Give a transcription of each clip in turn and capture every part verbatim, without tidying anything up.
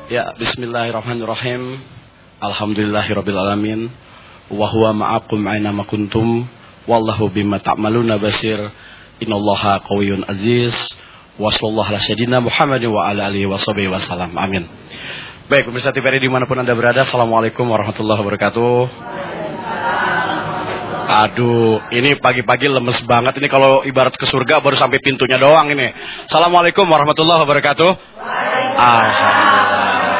Ya, bismillahirrahmanirrahim. Alhamdulillahirabbil alamin. Wa huwa ma'akum aina ma kuntum wallahu bima ta'maluna basir. Innallaha qawiyyun aziz. Wa sallallahu ala sayyidina Muhammadin wa ala alihi washabihi wasallam. Amin. Baik, pemirsa T V R I dimanapun Anda berada, assalamualaikum warahmatullahi wabarakatuh. Aduh, ini pagi-pagi lemes banget. Ini kalau ibarat ke surga baru sampai pintunya doang ini. Assalamualaikum warahmatullahi wabarakatuh. Alhamdulillah.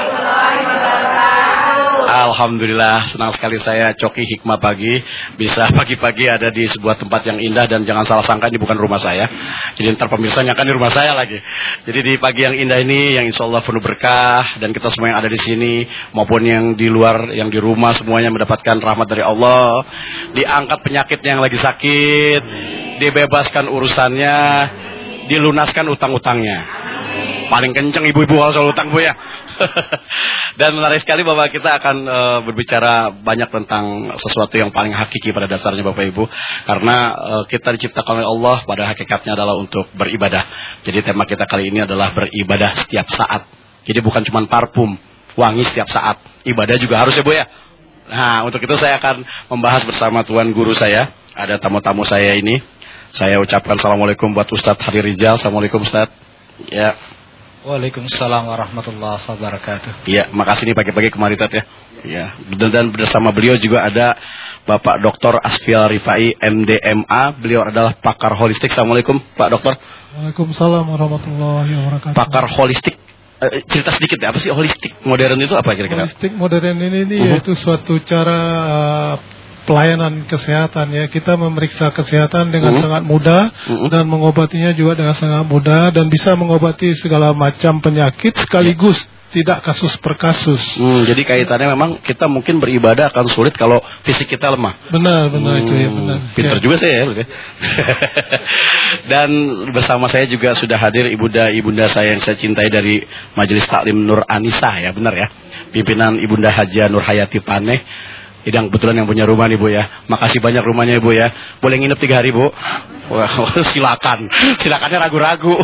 Alhamdulillah, senang sekali saya Coki Hikmah Pagi bisa pagi-pagi ada di sebuah tempat yang indah. Dan jangan salah sangka ini bukan rumah saya. Jadi ntar pemirsa nyangka di rumah saya lagi. Jadi di pagi yang indah ini yang insya Allah penuh berkah. Dan kita semua yang ada di sini maupun yang di luar, yang di rumah, semuanya mendapatkan rahmat dari Allah. Diangkat penyakitnya yang lagi sakit, dibebaskan urusannya, dilunaskan utang-utangnya. Paling kenceng ibu-ibu kalau soal utang, Bu, ya. Dan menarik sekali bahwa kita akan uh, berbicara banyak tentang sesuatu yang paling hakiki pada dasarnya, Bapak Ibu. Karena uh, kita diciptakan oleh Allah pada hakikatnya adalah untuk beribadah. Jadi tema kita kali ini adalah beribadah setiap saat. Jadi bukan cuma parfum, wangi setiap saat. Ibadah juga harus, ya, Bu, ya. Nah, untuk itu saya akan membahas bersama Tuan Guru saya. Ada tamu-tamu saya ini. Saya ucapkan assalamualaikum buat Ustadz Hari Rijal. Assalamualaikum, Ustadz. Ya. Waalaikumsalam warahmatullahi wabarakatuh. Iya, makasih nih pagi-pagi kemarin, Tat, ya. Iya, dan bersama beliau juga ada Bapak Doktor Asfial Rifai M D M A. Beliau adalah pakar holistik. Assalamualaikum, Pak Dokter. Waalaikumsalam warahmatullahi wabarakatuh. Pakar holistik. Eh, cerita sedikit ya, apa sih holistik modern itu apa kira-kira? Holistik modern ini, ini uh-huh. yaitu suatu cara uh, pelayanan kesehatan, ya. Kita memeriksa kesehatan dengan uh-huh. sangat mudah uh-huh. dan mengobatinya juga dengan sangat mudah dan bisa mengobati segala macam penyakit sekaligus, yeah. tidak kasus per kasus. Hmm, jadi kaitannya memang kita mungkin beribadah akan sulit kalau fisik kita lemah. Benar, benar hmm, itu ya benar. Pinter ya. Juga saya ya. Dan bersama saya juga sudah hadir ibunda ibunda saya yang saya cintai dari Majelis Taklim Nur Anisa, ya, benar ya. Pimpinan Ibunda Haja Nur Hayati Paneh. Yang kebetulan yang punya rumah nih, Bu, ya. Makasih banyak rumahnya, Ibu, ya. Boleh nginep tiga hari, Bu? Wah, silakan. Silakannya ragu-ragu.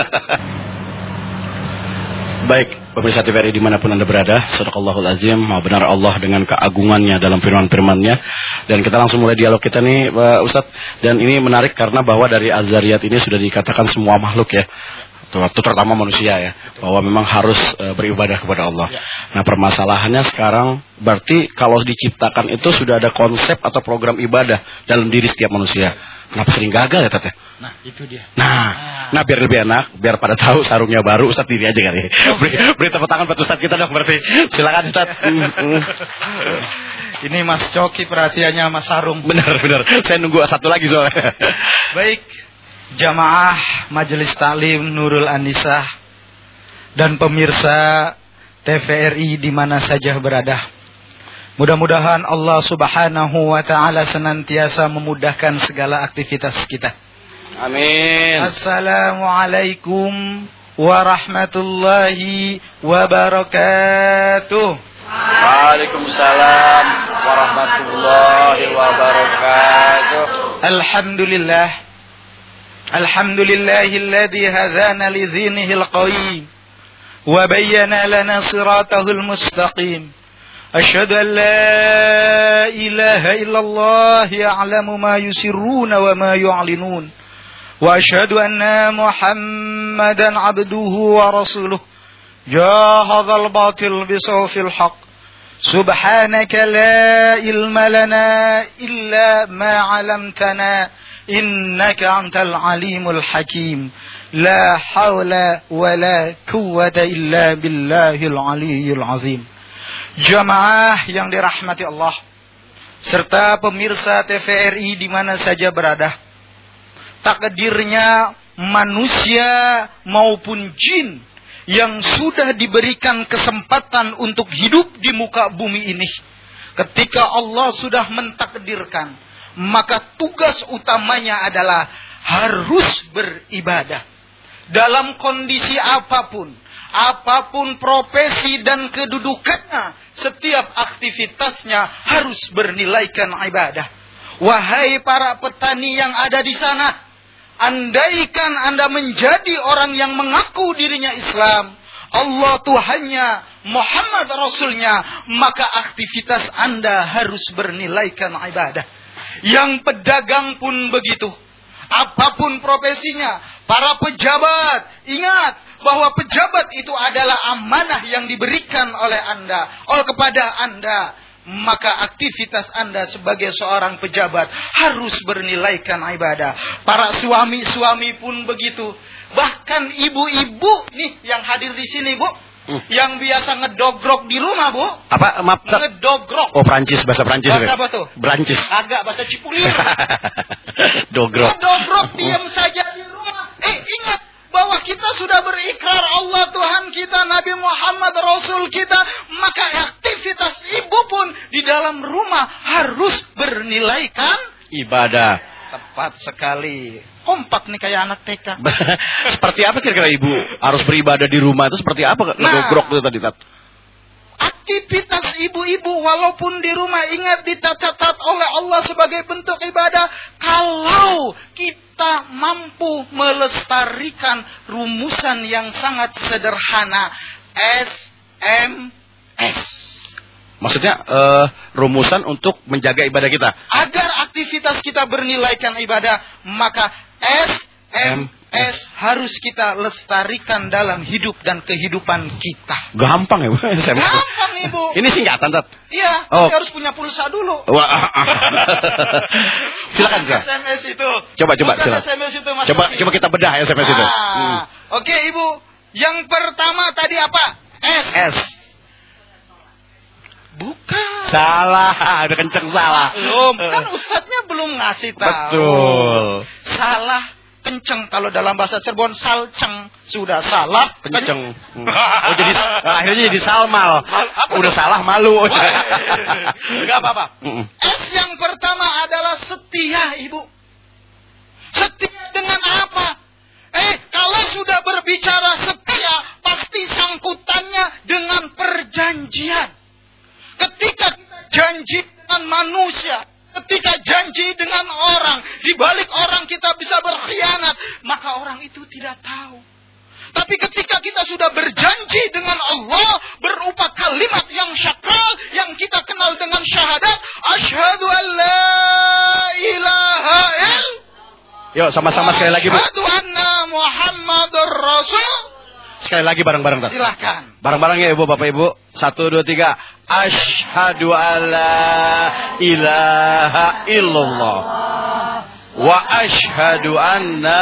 Baik, pemirsa T V R I dimanapun Anda berada, Sadaqallahul Azim, maha benar Allah dengan keagungannya dalam firman-firmannya. Dan kita langsung mulai dialog kita nih, Pak Ustadz. Dan ini menarik karena bahwa dari Az-Zariyat ini sudah dikatakan semua makhluk, ya, terutama manusia, ya, bahwa memang harus e, beribadah kepada Allah. Ya. Nah, permasalahannya sekarang berarti kalau diciptakan itu sudah ada konsep atau program ibadah dalam diri setiap manusia. Kenapa sering gagal, ya, Tete? Nah, itu dia. Nah, nah, nah biar lebih enak, biar pada tahu sarungnya baru, Ustadz diri aja kali. Beri, beri tepuk tangan buat Ustadz kita dong, berarti. Silakan, Ustadz. Ini Mas Coki perhatiannya Mas Sarung. Benar, benar. Saya nunggu satu lagi soalnya. Baik. Jamaah Majelis Taklim Nurul Anisa dan pemirsa T V R I di mana saja berada. Mudah-mudahan Allah Subhanahu wa taala senantiasa memudahkan segala aktivitas kita. Amin. Assalamualaikum warahmatullahi wabarakatuh. Waalaikumsalam warahmatullahi wabarakatuh. Alhamdulillah. الحمد لله الذي هدانا لدينه القويم وبين لنا صراطه المستقيم أشهد أن لا إله إلا الله يعلم ما يسرون وما يعلنون وأشهد أن محمدا عبده ورسوله جاهد الباطل بسوف الحق سبحانك لا علم لنا إلا ما علمتنا Innaka antal alimul hakim. La hawla wa la quwwata illa billahil aliyyil azim. Jamaah yang dirahmati Allah, serta pemirsa T V R I di mana saja berada. Takdirnya manusia maupun jin yang sudah diberikan kesempatan untuk hidup di muka bumi ini, ketika Allah sudah mentakdirkan, maka tugas utamanya adalah harus beribadah. Dalam kondisi apapun, apapun profesi dan kedudukannya, setiap aktivitasnya harus bernilaikan ibadah. Wahai para petani yang ada di sana, andaikan Anda menjadi orang yang mengaku dirinya Islam, Allah Tuhannya, Muhammad Rasulnya, maka aktivitas Anda harus bernilaikan ibadah. Yang pedagang pun begitu. Apapun profesinya, para pejabat, ingat bahwa pejabat itu adalah amanah yang diberikan oleh Anda, oleh kepada Anda. Maka aktivitas Anda sebagai seorang pejabat harus bernilaikan ibadah. Para suami-suami pun begitu. Bahkan ibu-ibu nih yang hadir di sini, Bu, hmm. yang biasa ngedogrok di rumah, Bu. Apa? Maaf. Ngedogrok. Oh, Prancis, bahasa Prancis. Bahasa apa tuh? Prancis. Agak bahasa Cipulir. Dogrok. Ngedogrok diam saja di rumah. Eh, ingat bahwa kita sudah berikrar Allah Tuhan kita, Nabi Muhammad Rasul kita, maka aktivitas ibu pun di dalam rumah harus bernilaikan ibadah. Tepat sekali. Kompak nih kayak anak T K. Seperti apa kira-kira ibu harus beribadah di rumah itu seperti apa? Nah, Dogrok itu tadi, Tat. Aktivitas ibu-ibu walaupun di rumah ingat dicatat oleh Allah sebagai bentuk ibadah. Kalau kita mampu melestarikan rumusan yang sangat sederhana S M S. Maksudnya uh, rumusan untuk menjaga ibadah kita. Agar aktivitas kita bernilaikan ibadah, maka S M S harus kita lestarikan dalam hidup dan kehidupan kita. Gampang ya, Bu? Gampang, Ibu. Ini singkatan, Tat. Iya, oh. harus punya pulsa dulu. Wah. Silakan, S M S itu. Coba, coba, silakan. S M S itu, Mas. Coba, Sofi. coba kita bedah S M S itu. Ah, Hmm. Oke, Ibu. Yang pertama tadi apa? S. S. Bukan. Salah, ada kenceng salah. Belum, kan ustadznya belum ngasih tahu. Betul. Salah kenceng, kalau dalam bahasa Cirebon salceng. Sudah salah kenceng. Hmm. Oh, jadi akhirnya jadi salmal. Apa udah tuh? Salah malu. Enggak apa-apa. Mm-mm. S yang pertama adalah setia, Ibu. Setia dengan apa? Eh, kalau sudah berbicara setia, pasti sangkutannya dengan perjanjian. Ketika kita janji dengan manusia, ketika janji dengan orang, di balik orang kita bisa berkhianat, maka orang itu tidak tahu. Tapi ketika kita sudah berjanji dengan Allah berupa kalimat yang syakral, yang kita kenal dengan syahadat, asyhadu an la ilaha illallah. Yuk sama-sama sekali lagi, Bu. Asyhadu anna Muhammadur Rasul. Sekali lagi bareng-bareng, Tat. Silakan. Bareng-bareng ya, Ibu, Bapak Ibu. Satu, dua, tiga. Asyhadu alla ilaha illallah. Wa asyhadu anna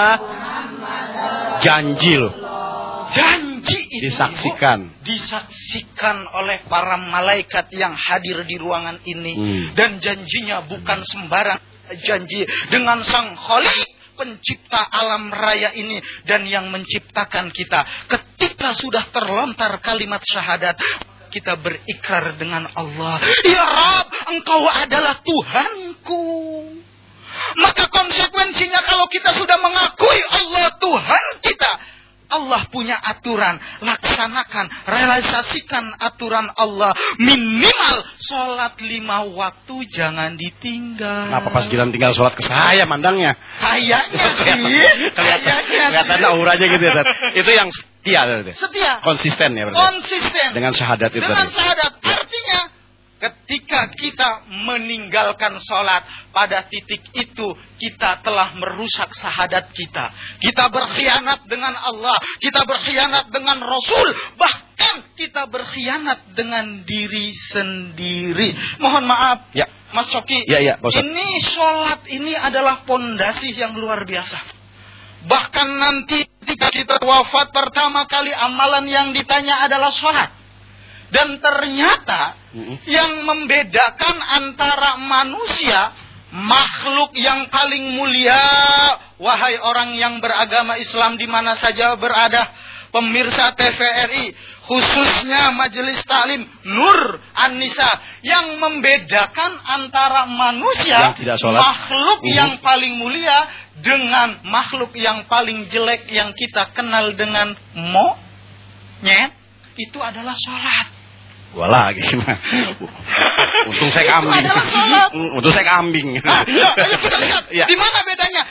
janji loh. Janji itu disaksikan. Disaksikan oleh para malaikat yang hadir di ruangan ini. Hmm. Dan janjinya bukan sembarang janji, dengan Sang Khaliq, pencipta alam raya ini dan yang menciptakan kita. Ketika sudah terlontar kalimat syahadat, kita berikrar dengan Allah, ya Rabb, Engkau adalah Tuhanku. Maka konsekuensinya kalau kita sudah mengakui Allah Tuhan kita, Allah punya aturan, laksanakan, realisasikan aturan Allah. Minimal sholat lima waktu jangan ditinggal. Kenapa pas Gilang tinggal sholat ke saya mandangnya? Kayaknya sih. Kayaknya. Kelihatan auranya gitu ya. Itu yang setia berarti. Setia. Konsisten ya berarti. Konsisten. Dengan syahadat itu. Dengan tadi. syahadat. Artinya ketika kita meninggalkan sholat, pada titik itu kita telah merusak syahadat kita. Kita berkhianat dengan Allah, kita berkhianat dengan Rasul, bahkan kita berkhianat dengan diri sendiri. Mohon maaf, ya. Mas Soki. Ya, ya, ini sholat ini adalah pondasi yang luar biasa. Bahkan nanti ketika kita wafat, pertama kali amalan yang ditanya adalah sholat. Dan ternyata mm-hmm. yang membedakan antara manusia, makhluk yang paling mulia, wahai orang yang beragama Islam di mana saja berada, pemirsa T V R I, khususnya Majelis Taklim Nur An-Nisa, yang membedakan antara manusia, makhluk mm-hmm. yang paling mulia, dengan makhluk yang paling jelek yang kita kenal dengan monyet, itu adalah sholat. Walah gimana? Untung saya kambing. Itu adalah sholat. Untung saya kambing. Nah, ayo kita lihat. Ya. Di mana bedanya?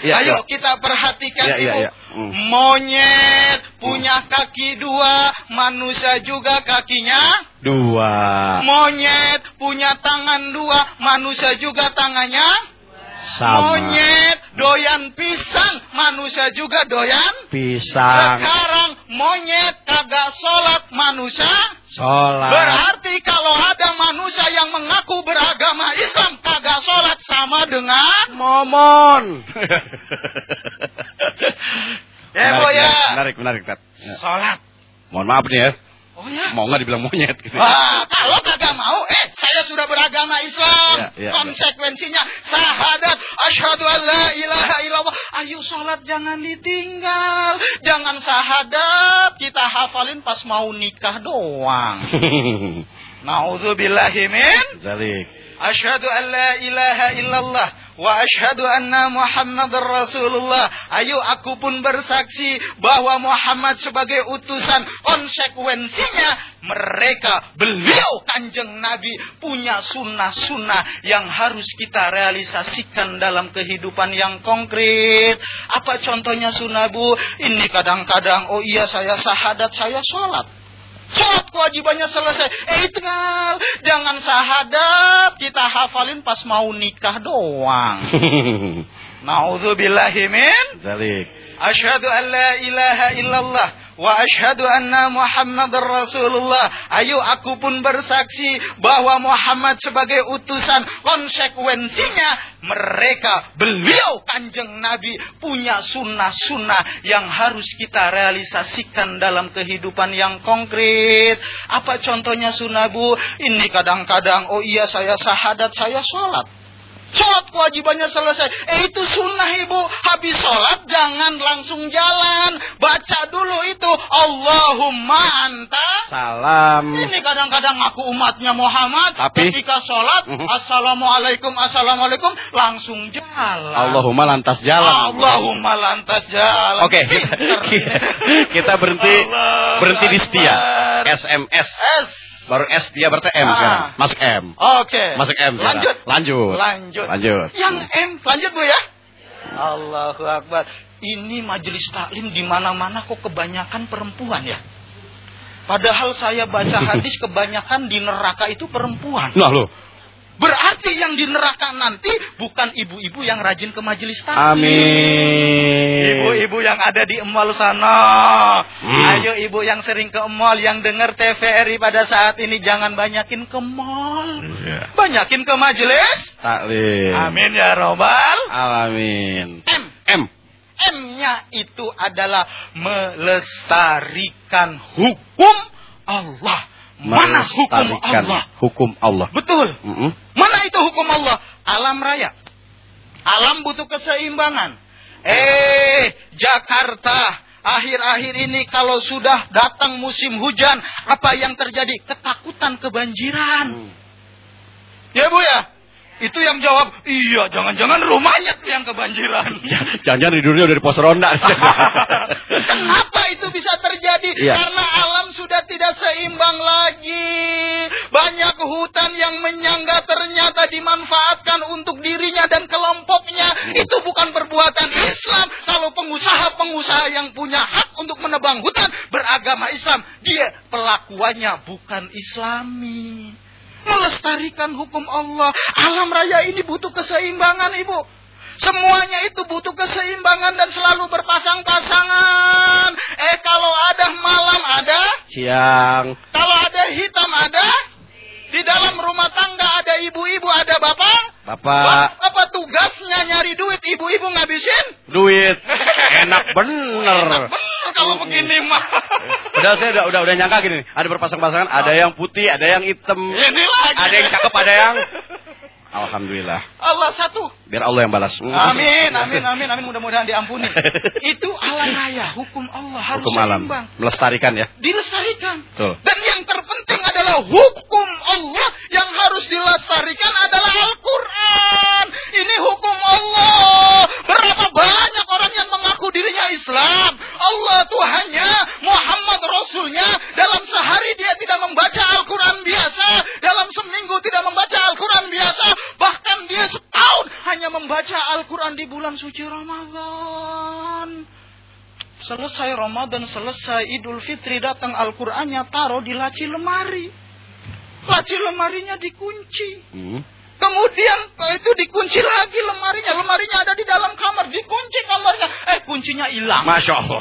Ya, Ayo ya. kita perhatikan Ya, ya, Ibu. ya. Hmm. Monyet punya kaki dua, manusia juga kakinya Dua. Monyet punya tangan dua, manusia juga tangannya Sama. Monyet doyan pisang, manusia juga doyan Pisang. Sekarang monyet kagak sholat, manusia Sholat. berarti kalau ada manusia yang mengaku beragama Islam kagak sholat sama dengan Momon. Ya, Bu, ya. Menarik, menarik, Tat. Ya. sholat. Mohon maaf nih ya. Oh ya. Mau nggak dibilang monyet gitu. Wah, kalau kagak mau, eh saya sudah beragama Islam. Ya, ya, Konsekuensinya syahadat asyhadu an la ilaha illallah. Ayo sholat jangan ditinggal. Jangan syahadat kita hafalin pas mau nikah doang. Nauzubillahi min Zalik. asyhadu an la ilaha illallah wa asyhadu anna Muhammadar Rasulullah. Ayo aku pun bersaksi bahwa Muhammad sebagai utusan. Konsekuensinya mereka, beliau kanjeng Nabi punya sunnah-sunnah yang harus kita realisasikan dalam kehidupan yang konkret. Apa contohnya sunnah, Bu? Ini kadang-kadang, oh iya saya syahadat, saya sholat. Sholat kewajibannya selesai. Eh tinggal. Jangan syahadat kita hafalin pas mau nikah doang. Nauzubillahi min Zalik. asyhadu an la ilaha illallah wa asyhadu anna Muhammadar Rasulullah. Ayo aku pun bersaksi bahwa Muhammad sebagai utusan. Konsekuensinya mereka, beliau kanjeng Nabi punya sunnah-sunnah yang harus kita realisasikan dalam kehidupan yang konkret. Apa contohnya sunnah, Bu? Ini kadang-kadang, oh iya saya syahadat, saya sholat. Sholat kewajibannya selesai. Eh itu sunnah, Ibu. Habis sholat jangan langsung jalan. Baca dulu itu Allahumma anta Salam. Ini kadang-kadang aku umatnya Muhammad. Tapi ketika sholat Assalamualaikum Assalamualaikum langsung jalan. Allahumma lantas jalan. Allahumma lantas jalan. Oke, kita, kita, kita berhenti Allah berhenti di setia. Akbar. S M S. S. Baru S dia berarti M Ah. sekarang. Masuk M. Oke. Masuk M sekarang. Lanjut. Lanjut. Lanjut. Lanjut. Yang M, lanjut, Bu ya. Allahu Akbar. Ini majelis taklim di mana-mana kok kebanyakan perempuan ya. Padahal saya baca hadis kebanyakan di neraka itu perempuan. Nah lo. Berarti yang di neraka nanti bukan ibu-ibu yang rajin ke majelis taklim. Amin. Ibu-ibu yang ada di mall sana. Hmm. Ayo ibu yang sering ke mall, yang dengar T V R I pada saat ini jangan banyakin ke mall. Iya. Banyakin ke majelis. Taklim. Amin ya robbal. Alamin. M. M. M-nya itu adalah melestarikan hukum Allah. Mana hukum Melestarikan Allah? Hukum Allah. Betul. Mm-mm. Mana itu hukum Allah? Alam raya. Alam butuh keseimbangan. Eh, Jakarta. Akhir-akhir ini kalau sudah datang musim hujan, apa yang terjadi? Ketakutan kebanjiran. Hmm. Ya, Bu ya? Itu yang jawab, iya, jangan-jangan rumahnya tuh yang kebanjiran. Jangan-jangan tidurnya udah di pos ronda. Kenapa itu bisa terjadi? Iya. Karena alam sudah tidak seimbang lagi. Banyak hutan yang menyangga ternyata dimanfaatkan untuk dirinya dan kelompoknya. Itu bukan perbuatan Islam. Kalau pengusaha-pengusaha yang punya hak untuk menebang hutan beragama Islam, dia pelakuannya bukan Islami. Melestarikan hukum Allah. Alam raya ini butuh keseimbangan, Ibu. Semuanya itu butuh keseimbangan dan selalu berpasang-pasangan. Eh, kalau ada malam ada, Siang. kalau ada hitam ada, di dalam rumah tangga ada ibu-ibu, ada bapak. Bapak. Apa tugasnya nyari duit, ibu-ibu ngabisin? Duit. Enak bener. Enak bener kalau begini mah. Udah saya udah udah udah nyangka gini. Ada berpasang-pasangan, ada yang putih, ada yang hitam. Ini lagi. Ada yang cakep, ada yang Alhamdulillah. Allah satu. Biar Allah yang balas. Amin, amin, amin, amin. Mudah-mudahan diampuni. Itu alam raya, hukum Allah harus Hukum alam. seimbang. Melestarikan ya. Dilestarikan. Betul. Dan yang terpenting adalah hukum Allah yang harus dilestarikan adalah Al-Quran. Ini hukum Allah. Berapa banyak orang yang mengaku dirinya Islam. Allah Tuhannya, Muhammad Rasulnya. Dalam sehari dia tidak membaca Al-Quran biasa. Dalam seminggu tidak membaca Al-Quran biasa. Bahkan dia setahun hanya membaca Al-Quran di bulan bulan suci Ramadan. Selesai Ramadan, selesai Idul Fitri, datang Al-Qur'annya taruh di laci lemari. Laci lemarinya dikunci. Hmm. Kemudian itu dikunci lagi lemarinya. Lemarinya ada di dalam kamar. Dikunci kamarnya. Eh, kuncinya hilang. Masya Allah.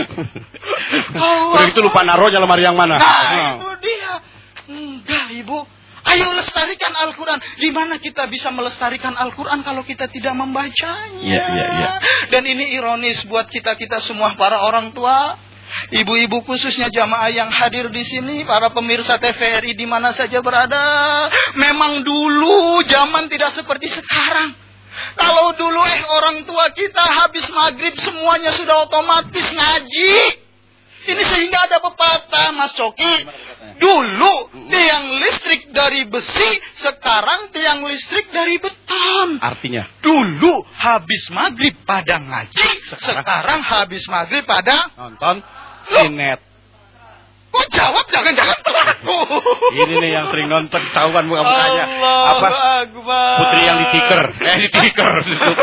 Udah gitu lupa naruhnya lemari yang mana. Nah, nah. itu dia. Enggak, Ibu. Ayo lestarikan Al-Quran. Di mana kita bisa melestarikan Al-Quran kalau kita tidak membacanya? Ya, ya, ya. Dan ini ironis buat kita-kita semua para orang tua. Ibu-ibu khususnya jamaah yang hadir di sini, para pemirsa T V R I di mana saja berada. Memang dulu zaman tidak seperti sekarang. Kalau dulu eh orang tua kita habis maghrib semuanya sudah otomatis ngaji. Ini sehingga ada pepatah, Mas Coki. Dulu tiang listrik dari besi, sekarang tiang listrik dari beton. Artinya? Dulu habis maghrib pada ngaji, sekarang, sekarang habis maghrib pada nonton sinet. Kok jawab jangan-jangan pelaku? Ini nih yang sering nonton, tahu kan muka-mukanya. Apa? Akbar. Putri yang ditiker. Eh ditiker.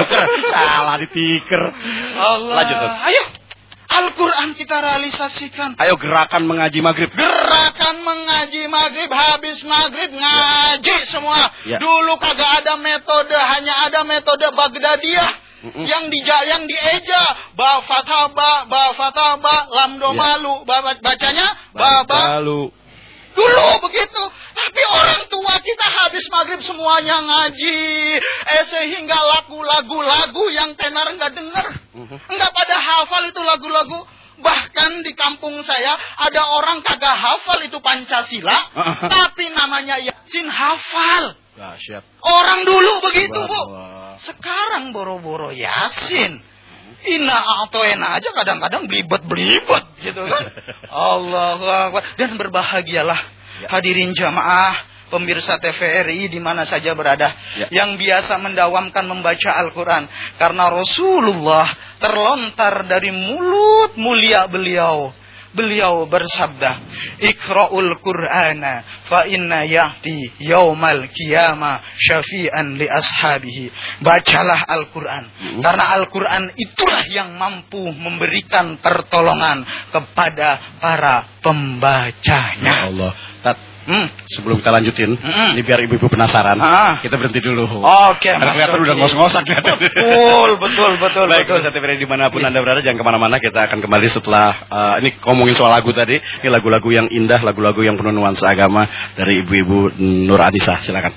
Salah ditiker. Allah. Lanjut. Ayo. Al-Quran kita realisasikan. Ayo gerakan mengaji maghrib. Gerakan mengaji maghrib. Habis maghrib ngaji semua. Ya. Dulu kagak ada metode. Hanya ada metode Baghdadiyah. Mm-mm. Yang di yang dieja. Ba fataba, ba fataba, lamdo ya. Malu. Ba, bacanya ba balu. Dulu begitu. Tapi orang tua kita habis maghrib semuanya ngaji. Eh sehingga lagu-lagu-lagu yang tenar nggak dengar. Nggak pada hafal itu lagu-lagu. Bahkan di kampung saya ada orang kagak hafal itu Pancasila. Tapi namanya Yasin hafal. Dahsyat. Orang dulu begitu, Bu. Sekarang boro-boro Yasin. Ina atau enak aja kadang-kadang belibet-belibet gitu kan. Allahu Akbar. Dan berbahagialah ya. Hadirin jamaah, pemirsa T V R I di mana saja berada ya. Yang biasa mendawamkan membaca Al-Quran. Karena Rasulullah terlontar dari mulut mulia beliau. Beliau bersabda, Iqra'ul Qur'ana fa inna ya'ti yaumal qiyamah syafi'an li ashabihi. Bacalah Al-Quran. Hmm. Karena Al-Quran itulah yang mampu memberikan pertolongan kepada para pembacanya. Ya Allah. Tat. Hmm. Sebelum kita lanjutin, hmm. ini biar ibu-ibu penasaran, ah. kita berhenti dulu. Oke, okay, Mas. Kelihatan udah ngos-ngosan. Betul, betul, betul. Baik, saya T V R I dimanapun Anda berada, jangan kemana-mana. Kita akan kembali setelah uh, ini ngomongin soal lagu tadi. Ini lagu-lagu yang indah, lagu-lagu yang penuh nuansa agama dari ibu-ibu Nur Anissa. Silakan.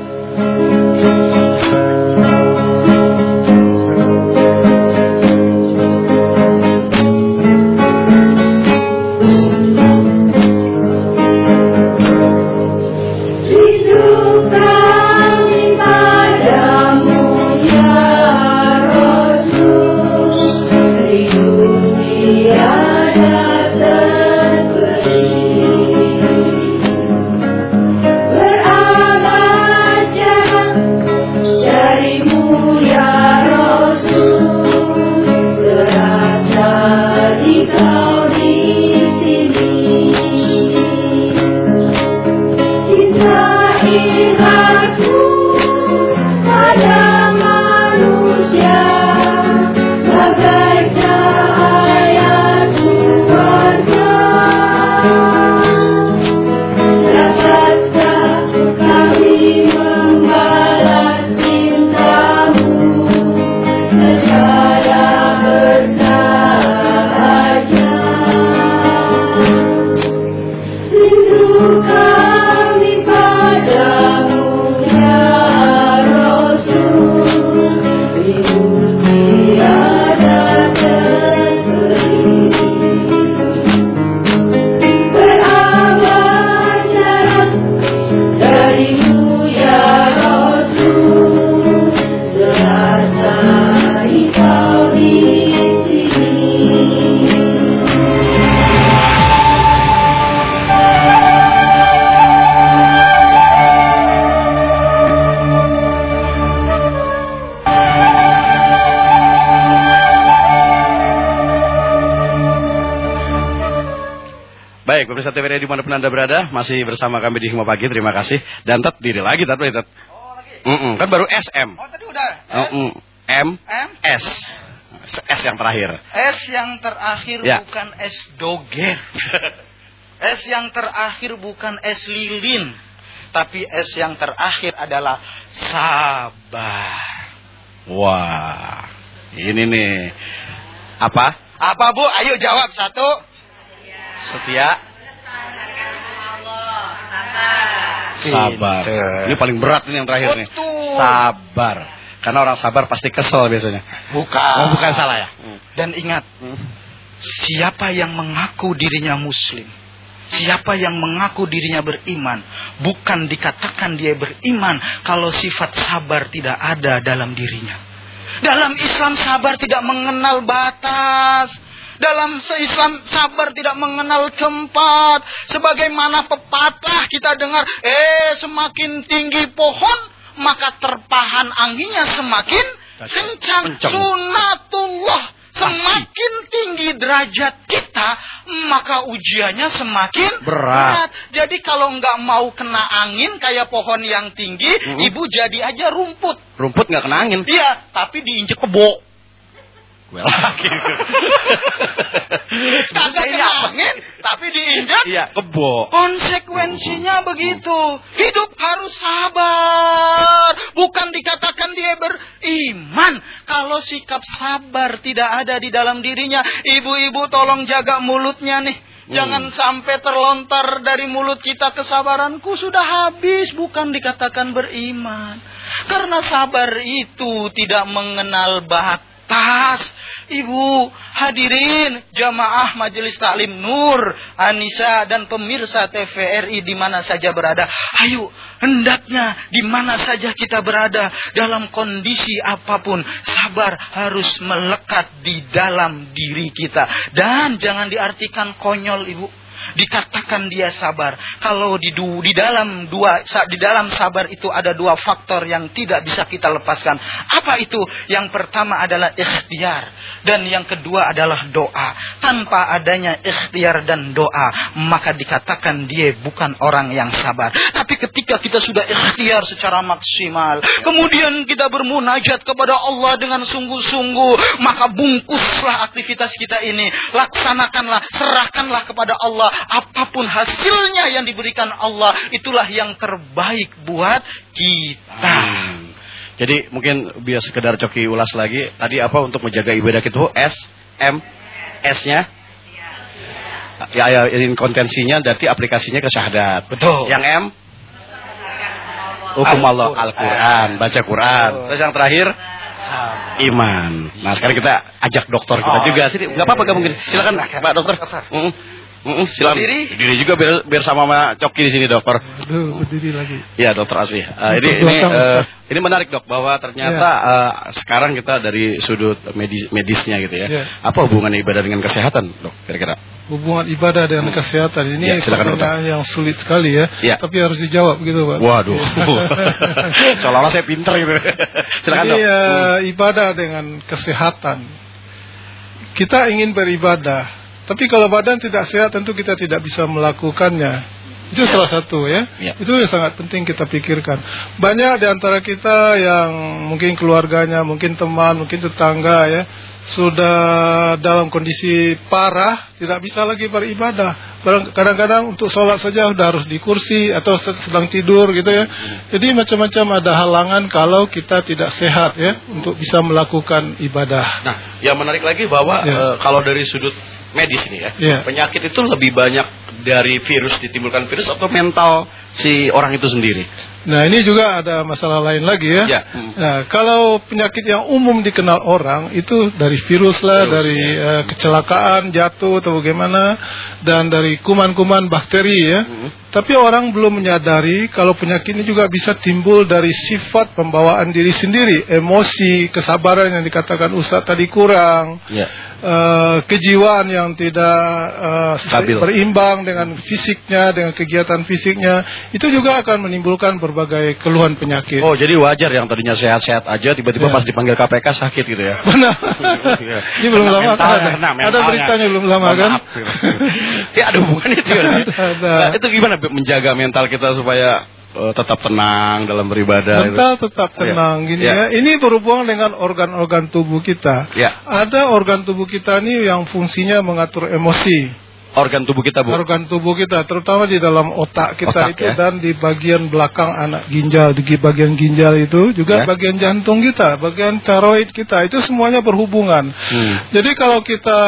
Baik, pemirsa T V R I dimanapun Anda berada, masih bersama kami di Hikmah Pagi, terima kasih. Dan Tat, diri lagi Tat, Tat. Oh, lagi? Mm -mm, kan baru S M. Oh, tadi udah. Oh, mm. M, M, S. S yang terakhir. S yang terakhir Ya. bukan es doger. S yang terakhir bukan es lilin. Tapi S yang terakhir adalah sabar. Wah, ini nih. Apa? Apa Bu? Ayo jawab satu. Setia. Sabar. Ini paling berat ini yang terakhir nih. Betul. Sabar. Karena orang sabar pasti kesel biasanya. Bukan. Oh, bukan salah ya. Dan ingat, siapa yang mengaku dirinya muslim, siapa yang mengaku dirinya beriman, bukan dikatakan dia beriman kalau sifat sabar tidak ada dalam dirinya. Dalam Islam sabar tidak mengenal batas. Dalam Islam sabar tidak mengenal tempat. Sebagaimana pepatah kita dengar, eh semakin tinggi pohon, maka terpahan anginnya semakin kencang. Kencang. Sunatullah. Semakin tinggi derajat kita, maka ujiannya semakin Berat. berat. Jadi kalau nggak mau kena angin kayak pohon yang tinggi, Mm-hmm. ibu jadi aja rumput. Rumput nggak kena angin. Iya, tapi diinjek kebo. Gue lagi. Kagak kena angin, tapi diinjak. Iya, kebo. Konsekuensinya begitu. Hidup harus sabar. Bukan dikatakan dia beriman. Kalau sikap sabar tidak ada di dalam dirinya. Ibu-ibu tolong jaga mulutnya nih. Jangan sampai terlontar dari mulut kita kesabaranku sudah habis. Bukan dikatakan beriman. Karena sabar itu tidak mengenal batas. Ibu, hadirin, jamaah Majelis Taklim Nur, Anissa dan pemirsa T V R I di mana saja berada. Ayo, hendaknya di mana saja kita berada, dalam kondisi apapun, sabar harus melekat di dalam diri kita. Dan jangan diartikan konyol, Ibu. Dikatakan dia sabar. Kalau di, du, di dalam dua di dalam sabar itu ada dua faktor yang tidak bisa kita lepaskan. Apa itu? Yang pertama adalah ikhtiar dan yang kedua adalah doa. Tanpa adanya ikhtiar dan doa, maka dikatakan dia bukan orang yang sabar. Tapi ketika kita sudah ikhtiar secara maksimal, kemudian kita bermunajat kepada Allah dengan sungguh-sungguh, maka bungkuslah aktivitas kita ini, laksanakanlah, serahkanlah kepada Allah. Apapun hasilnya yang diberikan Allah, itulah yang terbaik buat kita. Hmm. Jadi mungkin biar sekedar Coki ulas lagi. Tadi apa untuk menjaga ibadah kita? S, M, S-nya? Ya, ya, ini kontensinya, berarti aplikasinya ke syahadat. Betul. Yang M? Hukum Allah, Al-Quran, baca Quran. Terus yang terakhir? Iman. Nah sekarang kita ajak dokter kita Oh, juga. Sini, nggak apa-apa, mungkin. Silakan, Pak Dokter. Mm-mm. Mm-mm, silakan. Berdiri. Berdiri juga biar, biar sama sama Coki di sini, Dokter. Aduh, berdiri lagi. Ya, Dokter Asfi. Uh, ini Untuk ini belakang, uh, Ustaz. ini menarik, Dok, bahwa ternyata uh, sekarang kita dari sudut medis, medisnya gitu ya. Ya. Apa hubungannya ibadah dengan kesehatan, Dok? Kira-kira? Hubungan ibadah dengan kesehatan ini Ya, silakan, pertanyaan yang sulit sekali ya, Ya. tapi harus dijawab gitu, Pak. Waduh. Seolah-olah saya pinter gitu. Silakan, Jadi Dok. uh, ibadah dengan kesehatan. Kita ingin beribadah, tapi kalau badan tidak sehat tentu kita tidak bisa melakukannya. Itu ya. Salah satu ya. Ya. Itu yang sangat penting kita pikirkan. Banyak di antara kita yang mungkin keluarganya, mungkin teman, mungkin tetangga ya, sudah dalam kondisi parah, tidak bisa lagi beribadah. Kadang-kadang untuk sholat saja sudah harus di kursi atau sedang tidur gitu ya. Jadi macam-macam ada halangan kalau kita tidak sehat ya untuk bisa melakukan ibadah. Nah, yang menarik lagi bahwa Ya. uh, kalau dari sudut medis ini ya, Ya. penyakit itu lebih banyak dari virus, ditimbulkan virus atau mental si orang itu sendiri. Nah ini juga ada masalah lain lagi ya. Ya. Nah kalau penyakit yang umum dikenal orang itu dari virus lah, Virus, dari ya. uh, kecelakaan, jatuh atau bagaimana, dan dari kuman-kuman bakteri ya. Hmm. Tapi orang belum menyadari kalau penyakit ini juga bisa timbul dari sifat pembawaan diri sendiri, emosi, kesabaran yang dikatakan Ustadz tadi kurang. Ya. Uh, kejiwaan yang tidak uh, Stabil. berimbang dengan fisiknya, dengan kegiatan fisiknya, itu juga akan menimbulkan berbagai keluhan penyakit. Oh, jadi wajar yang tadinya sehat-sehat aja tiba-tiba Ya. pas dipanggil K P K sakit gitu ya. Benar. Iya. Ini belum Kena lama mentalnya, kan ada, kena ada mentalnya. beritanya belum lama Mohon kan? maaf, gitu. Ya ada hubungan itu ya. Ada, ada. Nah, itu gimana menjaga mental kita supaya uh, tetap tenang dalam beribadah. Mental itu. tetap tenang, ya. gini ya. ya. Ini berhubungan dengan organ-organ tubuh kita. Ya. Ada organ tubuh kita ini yang fungsinya mengatur emosi. Organ tubuh kita, Bu. Organ tubuh kita, terutama di dalam otak kita otak, itu ya. dan di bagian belakang anak ginjal, di bagian ginjal itu juga ya. bagian jantung kita, bagian tiroid kita, itu semuanya berhubungan. Hmm. Jadi kalau kita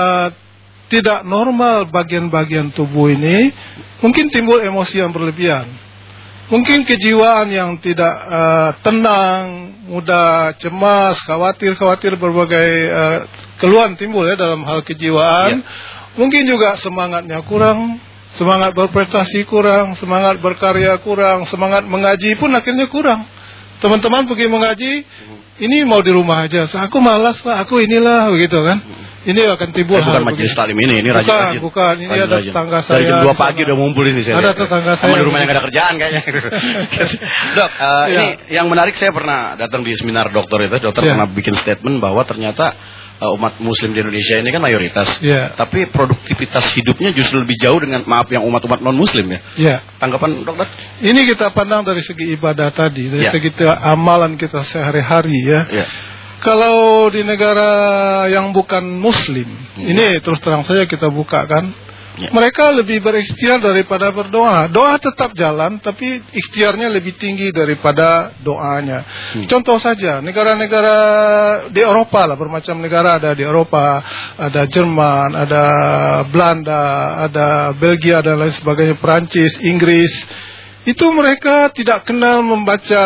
tidak normal bagian-bagian tubuh ini, mungkin timbul emosi yang berlebihan. Mungkin kejiwaan yang tidak uh, tenang, mudah cemas, khawatir, khawatir berbagai uh, keluhan timbul ya dalam hal kejiwaan. Ya. Mungkin juga semangatnya kurang, semangat berprestasi kurang, semangat berkarya kurang, semangat mengaji pun akhirnya kurang. Teman-teman pergi mengaji, ini mau di rumah aja. Aku malas lah, aku inilah begitu kan. Ini akan timbul. Eh, bukan majelis taklim ini, ini rajin-rajin. Bukan, bukan. Ini rajin, ada rajin. Tetangga saya. Dari jam dua pagi udah ngumpul ini saya. Ada tetangga saya. Sama di rumahnya nggak ada kerjaan kayaknya. Dok, uh, ya. Ini yang menarik, saya pernah datang di seminar dokter itu. Dokter ya. Pernah bikin statement bahwa ternyata Uh, umat muslim di Indonesia ini kan mayoritas, yeah. tapi produktivitas hidupnya justru lebih jauh dengan, maaf, yang umat-umat non-muslim ya. Yeah. Tanggapan dokter? Ini kita pandang dari segi ibadah tadi, dari yeah. segi amalan kita sehari-hari ya. Yeah. Kalau di negara yang bukan muslim, hmm. ini terus terang saja kita buka kan, yeah. mereka lebih berikhtiar daripada berdoa. Doa tetap jalan, tapi ikhtiarnya lebih tinggi daripada doanya. Hmm. Contoh saja, negara-negara di Eropa lah, bermacam negara ada di Eropa, ada Jerman, ada Belanda, ada Belgia dan lain sebagainya, Perancis, Inggris. Itu mereka tidak kenal membaca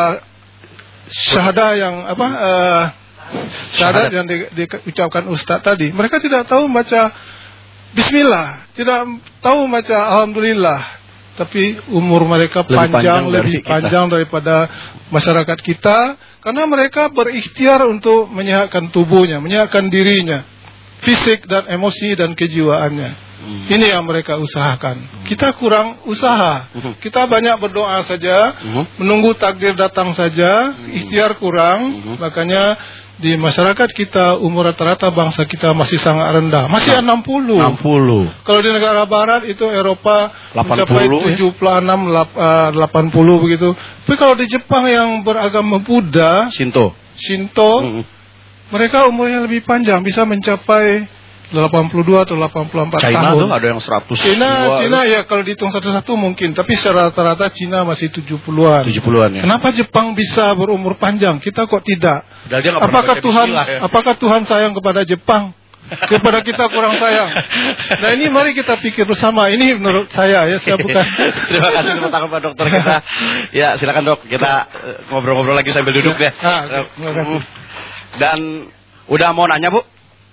syahadah yang apa? Uh, syahadat yang di, diucapkan Ustadz tadi. Mereka tidak tahu membaca Bismillah, tidak tahu baca Alhamdulillah, tapi umur mereka lebih panjang, panjang lebih dari panjang kita. Daripada masyarakat kita, karena mereka berikhtiar untuk menyehatkan tubuhnya, menyehatkan dirinya, fisik dan emosi dan kejiwaannya. Hmm. Ini yang mereka usahakan. Hmm. Kita kurang usaha. Hmm. Kita banyak berdoa saja, hmm. menunggu takdir datang saja, hmm. ikhtiar kurang, hmm. makanya di masyarakat kita umur rata-rata bangsa kita masih sangat rendah, masih enam puluh. enam puluh. Kalau di negara barat itu Eropa delapan puluh, mencapai tujuh puluh enam, delapan puluh begitu. Tapi kalau di Jepang yang beragama Buddha, Shinto, Shinto, mm-hmm. mereka umurnya lebih panjang, bisa mencapai delapan puluh dua atau delapan puluh empat China tahun. Tuh ada yang seratus. Cina, Cina ya kalau dihitung satu-satu mungkin, tapi secara rata-rata Cina masih tujuh puluhan. tujuh puluhan ya. Kenapa Jepang bisa berumur panjang? Kita kok tidak? Dia apakah Tuhan ya? Apakah Tuhan sayang kepada Jepang? Kepada kita kurang sayang. Nah ini mari kita pikir bersama. Ini menurut saya ya, saya bukan. Terima kasih tepuk tangan Pak Dokter kita. Ya silakan Dok, kita ngobrol-ngobrol lagi sambil duduk ya. Nah, terima kasih. Dan udah mau nanya Bu?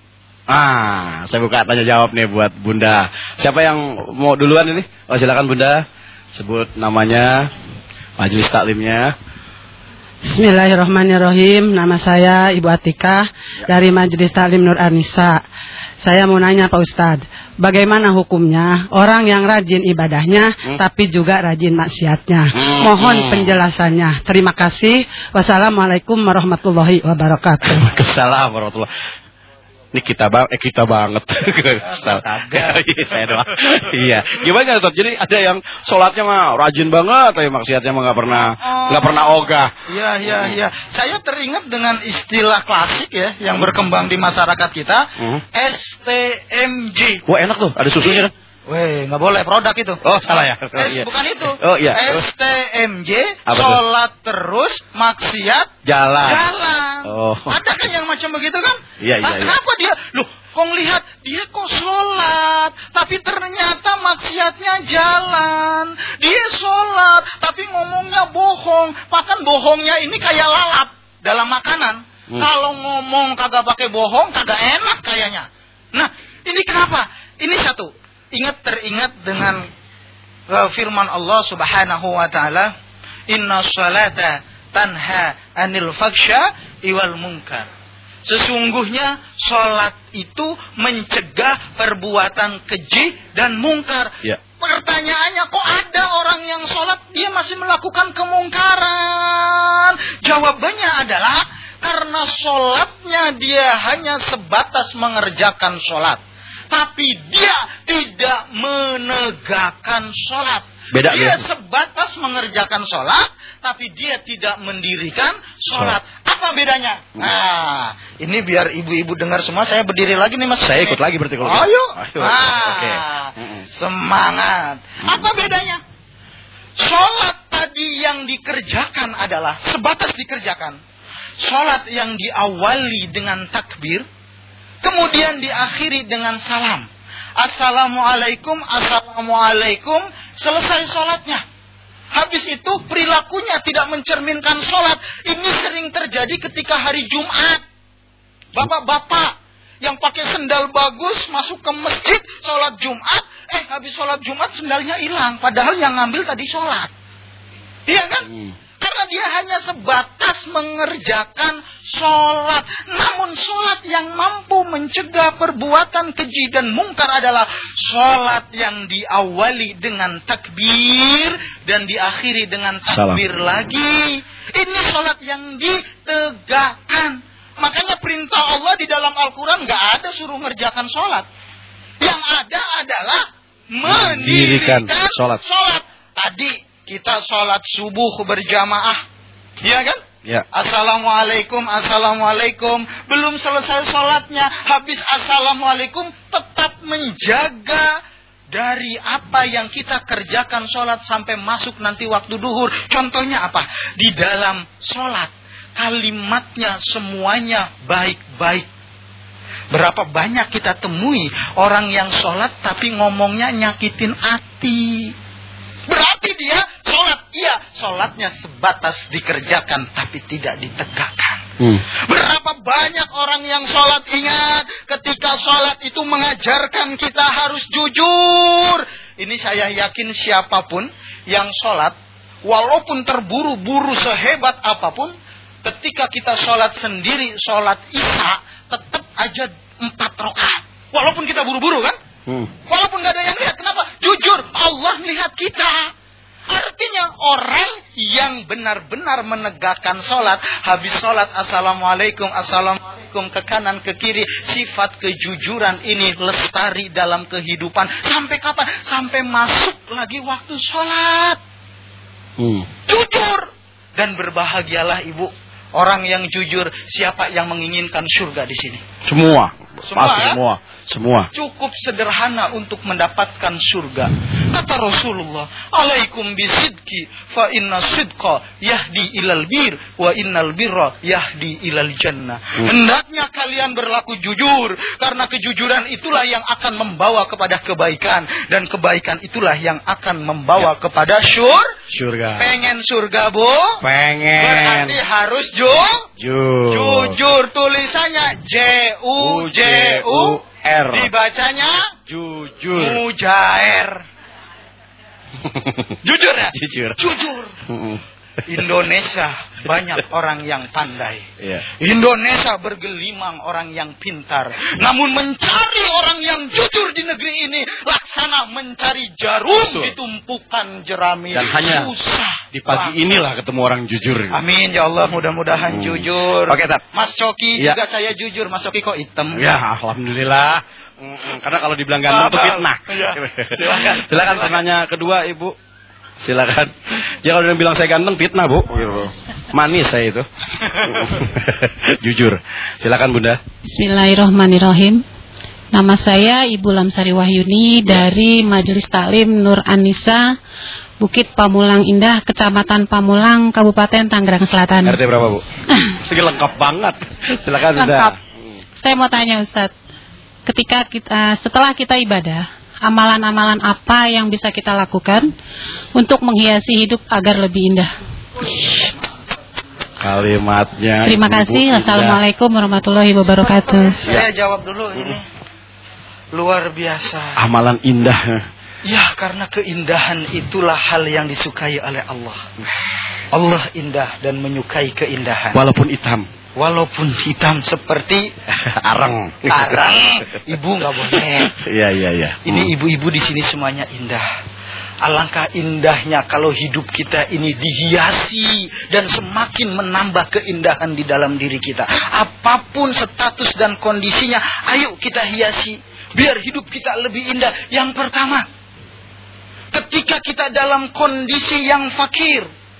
Ah, saya buka tanya jawab nih buat Bunda. Siapa yang mau duluan ini? Oh silakan Bunda, sebut namanya, majelis taklimnya. Bismillahirrahmanirrahim. Nama saya Ibu Atika ya. Dari Majelis Taklim Nur An-Nisa. Saya mau nanya Pak Ustadz, bagaimana hukumnya orang yang rajin ibadahnya hmm? tapi juga rajin maksiatnya? Hmm. Mohon penjelasannya. Terima kasih. Wassalamualaikum warahmatullahi wabarakatuh. Waalaikumsalam warahmatullahi wabarakatuh. Ini kita bang, eh kita banget. Saya doang. Iya. Gimana Ustaz? Jadi ada yang sholatnya mah rajin banget, tapi maksiatnya mah nggak pernah nggak oh. pernah ogah. Iya iya iya. Saya teringat dengan istilah klasik ya yang berkembang di masyarakat kita, hmm. S T M J. Wah enak tuh, ada susunya kan? Weh, nggak boleh produk itu. Oh, salah ya. Oh, S, iya. Bukan itu. Oh iya. S T M J, sholat terus, maksiat jalan. Jalan. Oh. Ada kan yang macam begitu kan? Iya, iya, iya. Kenapa dia? Loh, kong lihat dia kok sholat, tapi ternyata maksiatnya jalan. Dia sholat, tapi ngomongnya bohong. Bahkan bohongnya ini kayak lalap dalam makanan. Hmm. Kalau ngomong kagak pakai bohong, kagak enak kayaknya. Nah, ini kenapa? Ini satu. Ingat teringat dengan uh, firman Allah Subhanahu wa taala, "Inna sholata tanha 'anil faksha iwal munkar." Sesungguhnya sholat itu mencegah perbuatan keji dan mungkar. Ya. Pertanyaannya, kok ada orang yang sholat dia masih melakukan kemungkaran? Jawabannya adalah karena sholatnya dia hanya sebatas mengerjakan sholat, tapi dia tidak menegakkan sholat. Beda, dia beda. sebatas mengerjakan sholat, tapi dia tidak mendirikan sholat. Apa bedanya? Nah, ini biar ibu-ibu dengar semua. Saya berdiri lagi nih Mas. Saya ikut lagi berarti kalau Ayo. gitu. Nah, Oke. Semangat. Apa bedanya? Sholat tadi yang dikerjakan adalah sebatas dikerjakan. Sholat yang diawali dengan takbir, kemudian diakhiri dengan salam. Assalamualaikum, assalamualaikum, selesai sholatnya. Habis itu perilakunya tidak mencerminkan sholat. Ini sering terjadi ketika hari Jumat. Bapak-bapak yang pakai sendal bagus masuk ke masjid sholat Jumat, eh habis sholat Jumat sendalnya hilang. Padahal yang ngambil tadi sholat. Iya kan? Hmm. Karena dia hanya sebatas mengerjakan sholat. Namun sholat yang mampu mencegah perbuatan keji dan mungkar adalah sholat yang diawali dengan takbir dan diakhiri dengan takbir Salam. lagi. Ini sholat yang ditegakkan. Makanya perintah Allah di dalam Al-Quran gak ada suruh ngerjakan sholat. Yang ada adalah mendirikan sholat. sholat. Tadi kita sholat subuh berjamaah, iya kan? Ya. Assalamualaikum, assalamualaikum. Belum selesai sholatnya, habis assalamualaikum, tetap menjaga dari apa yang kita kerjakan sholat sampai masuk nanti waktu duhur. Contohnya apa? Di dalam sholat, kalimatnya semuanya baik-baik. Berapa banyak kita temui orang yang sholat tapi ngomongnya nyakitin hati. Berarti dia sholat, iya, sholatnya sebatas dikerjakan tapi tidak ditegakkan. Hmm. Berapa banyak orang yang sholat, ingat, ketika sholat itu mengajarkan kita harus jujur. Ini saya yakin siapapun yang sholat, walaupun terburu-buru sehebat apapun, ketika kita sholat sendiri, sholat isya, tetap aja empat rakaat. Walaupun kita buru-buru kan? Hmm. Walaupun gak ada yang lihat, kenapa? Jujur, Allah melihat kita. Artinya orang yang benar-benar menegakkan sholat, habis sholat assalamualaikum, assalamualaikum, ke kanan, ke kiri, sifat kejujuran ini lestari dalam kehidupan. Sampai kapan? Sampai masuk lagi waktu sholat. Hmm. Jujur. Dan berbahagialah ibu, orang yang jujur. Siapa yang menginginkan surga di sini? Semua. Semua, ya? semua, semua. Cukup sederhana untuk mendapatkan surga. Kata Rasulullah, alaikum bisidqi fa inna sidqa yahdi ilal bir wa innal birra yahdi ilal jannah. Hmm. Hendaknya kalian berlaku jujur, karena kejujuran itulah yang akan membawa kepada kebaikan, dan kebaikan itulah yang akan membawa ya. kepada syur surga. Pengen surga, Bu? Pengen. Berarti harus ju jujur. Jujur, tulisannya J U J U R. Dibacanya jujur. Mujair. Jujur ya? Jujur. Jujur. Indonesia banyak orang yang pandai. Yeah. Indonesia bergelimang orang yang pintar. Namun mencari orang yang jujur di negeri ini laksana mencari jarum Betul. di tumpukan jerami. Dan hanya susah. Di pagi inilah ketemu orang jujur. Amin ya Allah, mudah-mudahan hmm. jujur. Oke, Tat. Mas Coki ya. juga saya jujur. Mas Coki kok hitam? Ya, alhamdulillah. Karena kalau dibilang ganteng itu fitnah. Ya. Silakan. Silakan pertanyaan kedua, Ibu. Silakan. Ya kalau bilang saya ganteng fitnah, Bu. Manis saya itu. Jujur. Silakan, Bunda. Bismillahirrahmanirrahim. Nama saya Ibu Lamsari Wahyuni dari Majelis Taklim Nur An-Nisa, Bukit Pamulang Indah, Kecamatan Pamulang, Kabupaten Tangerang Selatan. R T berapa, Bu? Ini lengkap banget. Silakan, Bunda. Lengkap. Saya mau tanya, Ustadz. Ketika kita setelah kita ibadah, amalan-amalan apa yang bisa kita lakukan untuk menghiasi hidup agar lebih indah? Kalimatnya. Terima kasih. Assalamualaikum warahmatullahi wabarakatuh. Saya jawab dulu ini. Luar biasa. Amalan indah. Ya, karena keindahan itulah hal yang disukai oleh Allah. Allah indah dan menyukai keindahan. Walaupun hitam. Walaupun hitam seperti arang. Arang. Ibu nggak boleh. Iya, iya, iya. Ini ibu-ibu di sini semuanya indah. Alangkah indahnya kalau hidup kita ini dihiasi dan semakin menambah keindahan di dalam diri kita. Apapun status dan kondisinya, ayo kita hiasi biar hidup kita lebih indah. Yang pertama, ketika kita dalam kondisi yang fakir,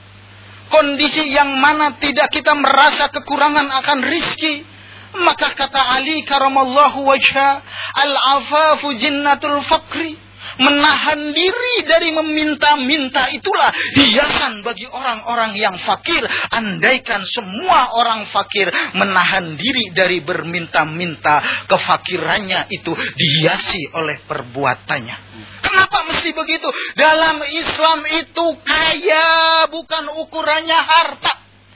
kondisi yang mana tidak kita merasa kekurangan akan rizki, maka kata Ali karamallahu wajha, al-afafu jinnatul fakri, menahan diri dari meminta-minta itulah hiasan bagi orang-orang yang fakir. Andaikan semua orang fakir menahan diri dari berminta-minta, kefakirannya itu dihiasi oleh perbuatannya. Kenapa mesti begitu? Dalam Islam itu kaya bukan ukurannya harta.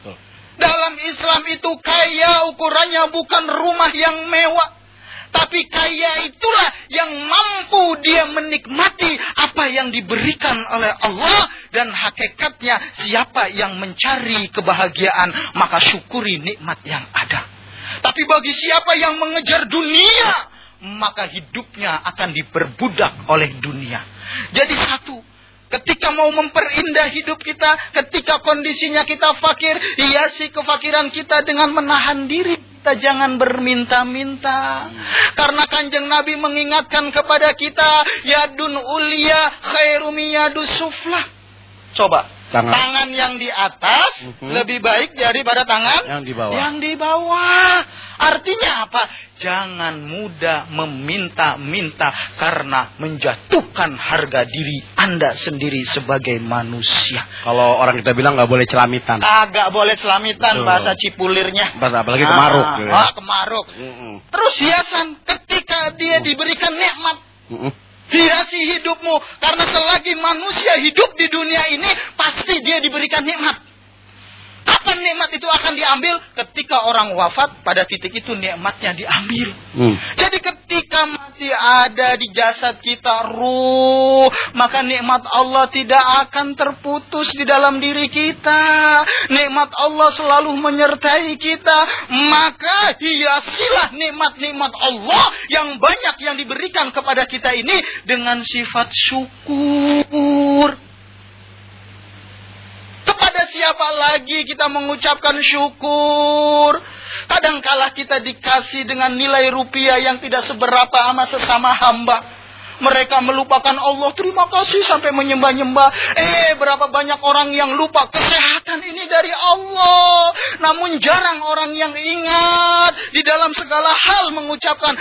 Dalam Islam itu kaya ukurannya bukan rumah yang mewah. Tapi kaya itulah yang mampu dia menikmati apa yang diberikan oleh Allah. Dan hakikatnya siapa yang mencari kebahagiaan, maka syukuri nikmat yang ada. Tapi bagi siapa yang mengejar dunia, maka hidupnya akan diperbudak oleh dunia. Jadi satu, ketika mau memperindah hidup kita, ketika kondisinya kita fakir, hiasi kefakiran kita dengan menahan diri. Kita jangan berminta-minta. Karena Kanjeng Nabi mengingatkan kepada kita, yadun ulia khairum yadus suflah. Coba, tangan, tangan yang di atas uh-huh. lebih baik daripada tangan yang di bawah. Yang di bawah. Artinya apa? Jangan mudah meminta-minta karena menjatuhkan harga diri Anda sendiri sebagai manusia. Kalau orang kita bilang nggak boleh celamitan. Kagak boleh celamitan, bahasa Cipulirnya. Apalagi kemaruk. Ah, gitu. ah, kemaruk. Mm-mm. Terus hiasan ketika dia diberikan nikmat. Mm-mm. Hiasi hidupmu. Karena selagi manusia hidup di dunia ini, pasti dia diberikan nikmat. Kapan nikmat itu akan diambil? Ketika orang wafat, pada titik itu nikmatnya diambil. Hmm. Jadi ketika masih ada di jasad kita ruh, maka nikmat Allah tidak akan terputus di dalam diri kita. Nikmat Allah selalu menyertai kita. Maka hiasilah nikmat-nikmat Allah yang banyak yang diberikan kepada kita ini dengan sifat syukur. Kepada siapa lagi kita mengucapkan syukur? Kadangkala kita dikasih dengan nilai rupiah yang tidak seberapa sama sesama hamba. Mereka melupakan Allah, terima kasih sampai menyembah-nyembah. Eh, berapa banyak orang yang lupa kesehatan ini dari Allah. Namun jarang orang yang ingat di dalam segala hal mengucapkan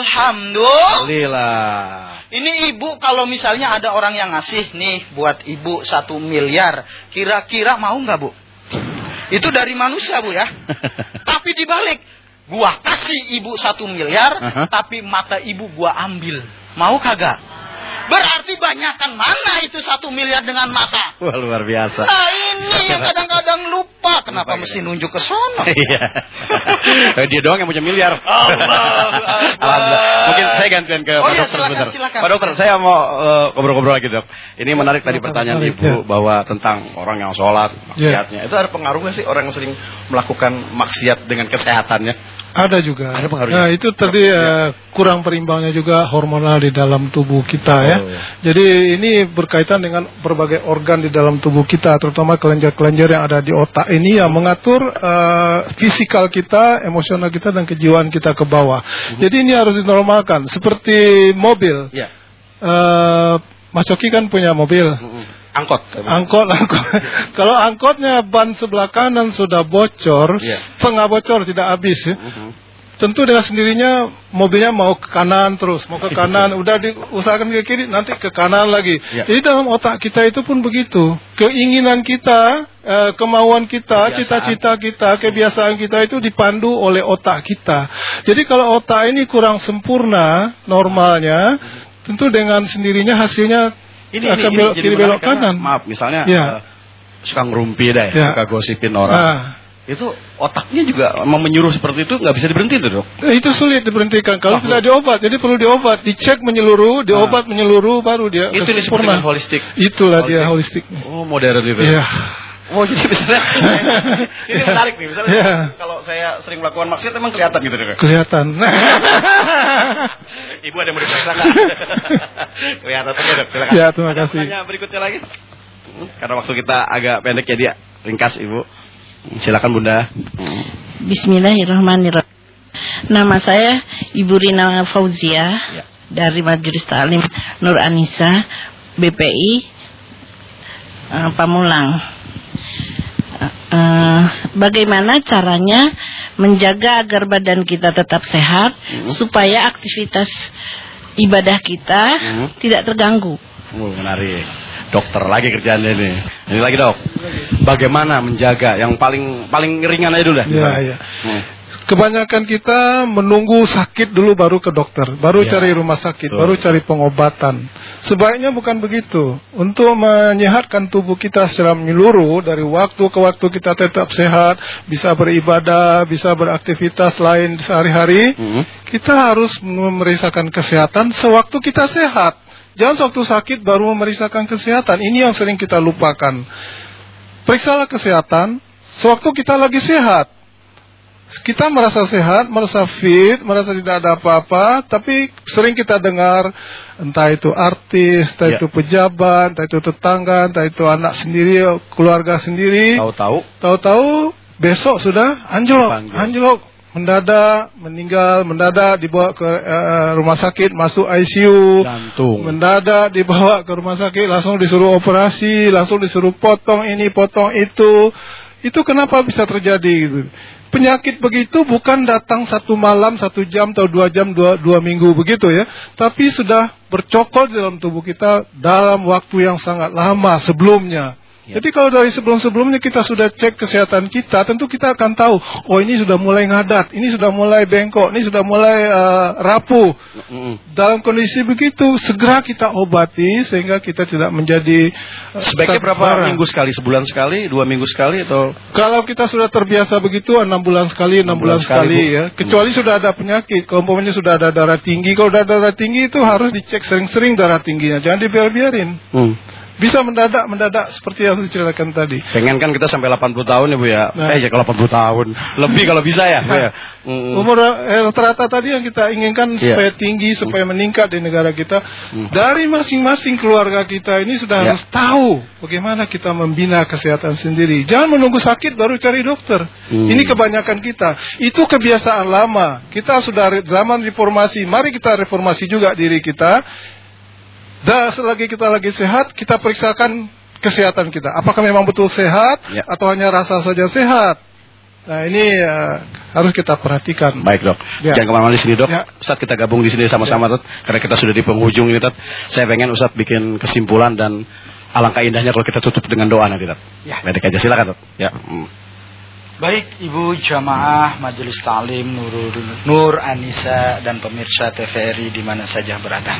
Alhamdulillah. Ini ibu kalau misalnya ada orang yang ngasih nih buat ibu satu miliar. Kira-kira mau nggak bu? Itu dari manusia bu ya. Tapi dibalik, gua kasih ibu satu miliar, uh-huh. tapi mata ibu gua ambil. Mau kagak? Berarti banyakkan mana itu satu miliar dengan mata? Wah, luar biasa. Nah ini yang kadang-kadang lupa. Kenapa lupa, mesti ya? Nunjuk ke sono? Iya. Dia doang yang punya miliar. Allah, Alhamdulillah. Mungkin saya gantian ke oh, Pak iya, Dokter silakan, sebentar. Silakan. Pak Dokter, saya mau uh, ngobrol-ngobrol lagi dok. Ini menarik tadi pertanyaan Ibu bahwa tentang orang yang sholat, maksiatnya. Yeah. Itu ada pengaruh nggak sih orang yang sering melakukan maksiat dengan kesehatannya? Ada juga. Ada pengaruhnya. Nah, itu tadi uh, kurang perimbangnya juga hormonal di dalam tubuh kita ya. Oh, iya. Jadi ini berkaitan dengan berbagai organ di dalam tubuh kita, terutama kelenjar-kelenjar yang ada di otak ini yang mengatur uh, fisikal kita, emosional kita dan kejiwaan kita ke bawah. Uh-huh. Jadi ini harus dinormalkan seperti mobil. Yeah. Uh, Mas Coki kan punya mobil. Uh-huh. Angkot, angkot, angkot. Kalau angkotnya ban sebelah kanan sudah bocor, yeah. setengah bocor tidak habis, ya. Uh-huh. Tentu dengan sendirinya mobilnya mau ke kanan terus, mau ke kanan, udah diusahakan ke kiri, nanti ke kanan lagi. Yeah. Jadi dalam otak kita itu pun begitu, keinginan kita, eh, kemauan kita, kebiasaan. cita-cita kita, kebiasaan kita itu dipandu oleh otak kita. Jadi kalau otak ini kurang sempurna normalnya, uh-huh. tentu dengan sendirinya hasilnya Ini, akan ini, belok ini kiri belok kanan. Maaf, misalnya ya. uh, suka ngerumpi deh, ya. suka gosipin orang. Ah. Itu otaknya juga mau menyuruh seperti itu nggak bisa diberhentiin tuh dok? Itu sulit diberhentikan kalau sudah diobat. Jadi perlu diobat, dicek menyeluruh, diobat ah. menyeluruh, baru dia itu disebut dengan holistik. Itulah holistik. Dia holistik. Oh modern itu. Iya. Oh jadi misalnya ini menarik nih misalnya yeah. kalau saya sering melakukan maksiat emang kelihatan gitu dok? Kelihatan. Ibu ada yang mau diperiksa nggak? Kelihatan aja dok. Silakan. Ya terima ada kasih. Pertanyaan berikutnya lagi. Karena waktu kita agak pendek jadi ya ringkas ibu. Silakan bunda. Bismillahirrahmanirrahim. Nama saya Ibu Rina Fauzia ya. dari Majelis Ta'lim Nur Anisa. B P I uh, Pamulang. Uh, bagaimana caranya menjaga agar badan kita tetap sehat, hmm. supaya aktivitas ibadah kita hmm. tidak terganggu? Oh, menarik. Dokter lagi kerjaan ini. Ini lagi dok. Bagaimana menjaga yang paling paling ringan aja dulu dah. Ya, ya. Hmm. Kebanyakan kita menunggu sakit dulu baru ke dokter, baru ya. cari rumah sakit, Betul. baru cari pengobatan. Sebaiknya bukan begitu. Untuk menyehatkan tubuh kita secara menyeluruh, dari waktu ke waktu kita tetap sehat, bisa beribadah, bisa beraktivitas lain sehari-hari, hmm. kita harus memeriksakan kesehatan sewaktu kita sehat. Jangan sewaktu sakit baru memeriksakan kesehatan. Ini yang sering kita lupakan. Periksalah kesehatan sewaktu kita lagi sehat. Kita merasa sehat, merasa fit, merasa tidak ada apa-apa, tapi sering kita dengar entah itu artis, entah ya. itu pejabat, entah itu tetangga, entah itu anak sendiri, keluarga sendiri. Tahu-tahu, tahu-tahu besok sudah anjlok, anjlok, mendadak, meninggal, mendadak dibawa ke uh, rumah sakit, masuk I C U, jantung. Mendadak dibawa ke rumah sakit, langsung disuruh operasi, langsung disuruh potong ini, potong itu. Itu kenapa bisa terjadi gitu? Penyakit begitu bukan datang satu malam, satu jam, atau dua jam, dua, dua minggu begitu ya. Tapi sudah bercokol di dalam tubuh kita dalam waktu yang sangat lama sebelumnya. Ya. Jadi kalau dari sebelum-sebelumnya kita sudah cek kesehatan kita, tentu kita akan tahu, oh ini sudah mulai ngadat, ini sudah mulai bengkok, ini sudah mulai uh, rapuh. Mm-hmm. Dalam kondisi begitu, segera kita obati sehingga kita tidak menjadi uh, sebaiknya berapa barang. Minggu sekali, sebulan sekali, dua minggu sekali atau? Kalau kita sudah terbiasa begitu, enam bulan sekali, enam bulan, bulan sekali, sekali ya. Kecuali hmm. sudah ada penyakit, kalau umpamanya sudah ada darah tinggi, kalau sudah ada darah tinggi itu harus dicek sering-sering darah tingginya, jangan dibiar-biarin. Hmm. Bisa mendadak, mendadak seperti yang diceritakan tadi. Pengen kan kita sampai delapan puluh tahun ya Bu ya. Nah. Eh ya kalau delapan puluh tahun. Lebih kalau bisa ya Bu ya. Mm. Umur eh, rata-rata tadi yang kita inginkan yeah. supaya tinggi, supaya mm. meningkat di negara kita. Mm. Dari masing-masing keluarga kita ini sudah yeah. harus tahu bagaimana kita membina kesehatan sendiri. Jangan menunggu sakit baru cari dokter. Mm. Ini kebanyakan kita. Itu kebiasaan lama. Kita sudah zaman reformasi. Mari kita reformasi juga diri kita. Dan selagi kita lagi sehat, kita periksakan kesehatan kita. Apakah memang betul sehat ya. atau hanya rasa saja sehat? Nah ini uh, harus kita perhatikan. Baik dok. Ya. Jangan kemana-mana di sini dok. Ya. Ustadz kita gabung di sini sama-sama ya. Dok. Karena kita sudah di penghujung ini dok. Saya pengen Ustadz bikin kesimpulan dan alangkah indahnya kalau kita tutup dengan doa nanti dok. Ya. Baik aja silakan dok. Ya. Hmm. Baik Ibu Jamaah Majelis Ta'lim Nur, Nur Anisa dan pemirsa T V R I di mana saja berada,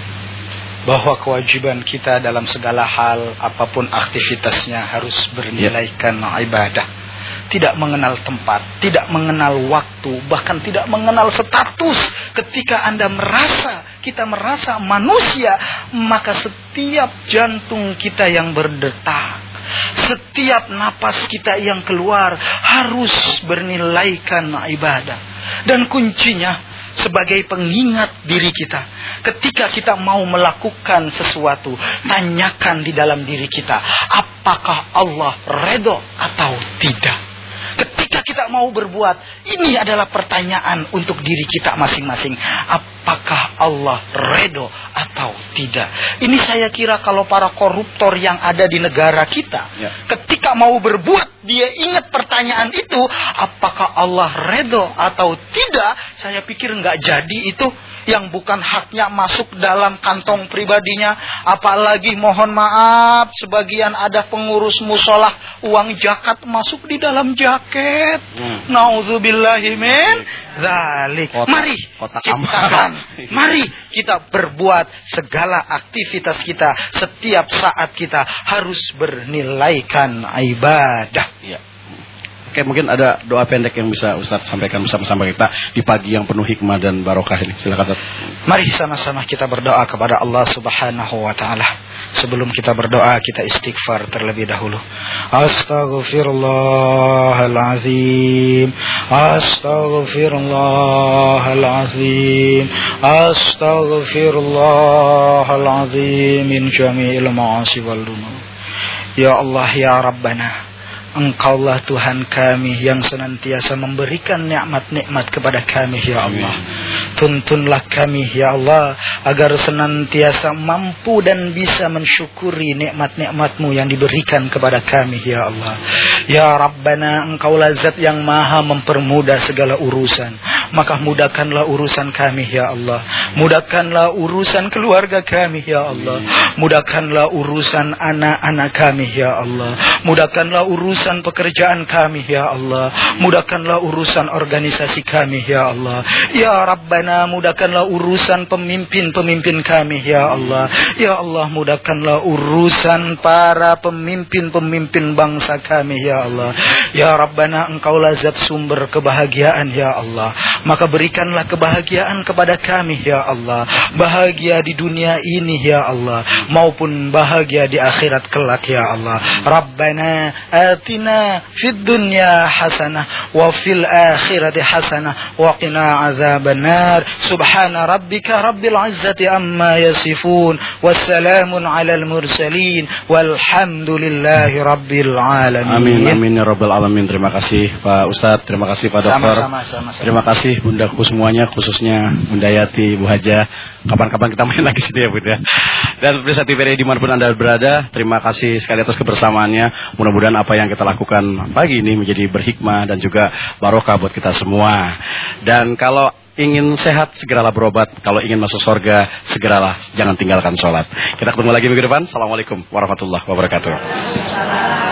bahwa kewajiban kita dalam segala hal apapun aktivitasnya harus bernilaikan ibadah, tidak mengenal tempat, tidak mengenal waktu, bahkan tidak mengenal status. Ketika Anda merasa, kita merasa manusia, maka setiap jantung kita yang berdetak, setiap napas kita yang keluar harus bernilaikan ibadah. Dan kuncinya sebagai pengingat diri kita, ketika kita mau melakukan sesuatu, tanyakan di dalam diri kita, apakah Allah redho atau tidak. Ketika kita mau berbuat, ini adalah pertanyaan untuk diri kita masing-masing, apakah Allah redho atau tidak. Ini saya kira kalau para koruptor yang ada di negara kita, ya. ketika mau berbuat, dia ingat pertanyaan itu, apakah Allah redho atau tidak, saya pikir nggak jadi itu. Yang bukan haknya masuk dalam kantong pribadinya. Apalagi mohon maaf, sebagian ada pengurus musolah, uang zakat masuk di dalam jaket. hmm. Nauzubillahi min dzalik. Mari kota ciptakan, mari kita berbuat segala aktivitas kita, setiap saat kita harus bernilaikan ibadah. Ya. Oke, mungkin ada doa pendek yang bisa Ustadz sampaikan bersama-sama kita di pagi yang penuh hikmah dan barokah ini. Silakan Ustadz. Mari sama-sama kita berdoa kepada Allah Subhanahu wa taala. Sebelum kita berdoa, kita istighfar terlebih dahulu. Astaghfirullahalazim. Astaghfirullahalazim. Astaghfirullahalazim min jami'il ma'asi wal dunub. Ya Allah ya Rabbana, Engkaulah Tuhan kami yang senantiasa memberikan nikmat-nikmat kepada kami ya Allah. Tuntunlah kami ya Allah agar senantiasa mampu dan bisa mensyukuri nikmat-nikmat-Mu yang diberikan kepada kami ya Allah. Ya Rabbana, Engkaulah zat yang maha mempermudah segala urusan. Maka mudahkanlah urusan kami ya Allah. Mudahkanlah urusan keluarga kami ya Allah. Mudahkanlah urusan anak-anak kami ya Allah. Mudahkanlah urusan pekerjaan kami ya Allah. Mudahkanlah urusan organisasi kami ya Allah. Ya Rabbana, mudahkanlah urusan pemimpin-pemimpin kami ya Allah. Ya Allah, mudahkanlah urusan para pemimpin-pemimpin bangsa kami ya Allah. Ya Rabbana, Engkaulah zat sumber kebahagiaan ya Allah. Maka berikanlah kebahagiaan kepada kami ya Allah. Bahagia di dunia ini ya Allah, maupun bahagia di akhirat kelak ya Allah. Rabbana atina fid dunya hasanah wa fil akhirati hasanah wa qina azabannar. Subhana rabbika rabbil izzati amma yasifun. Wassalamun alal mursalin. Walhamdulillahi rabbil alamin. Amin amin ya rabbal alamin. Terima kasih Pak Ustadz, terima kasih Pak Dokter. Sama-sama, sama-sama. Terima kasih bundaku semuanya, khususnya Bunda Yati, Bu Haja. Kapan-kapan kita main lagi situ ya Bunda. Dan pemirsa T V R I dimanapun Anda berada, terima kasih sekali atas kebersamaannya. Mudah-mudahan apa yang kita lakukan pagi ini menjadi berhikmah dan juga barokah buat kita semua. Dan kalau ingin sehat, segeralah berobat. Kalau ingin masuk surga, segeralah jangan tinggalkan sholat. Kita ketemu lagi minggu depan. Assalamualaikum warahmatullahi wabarakatuh.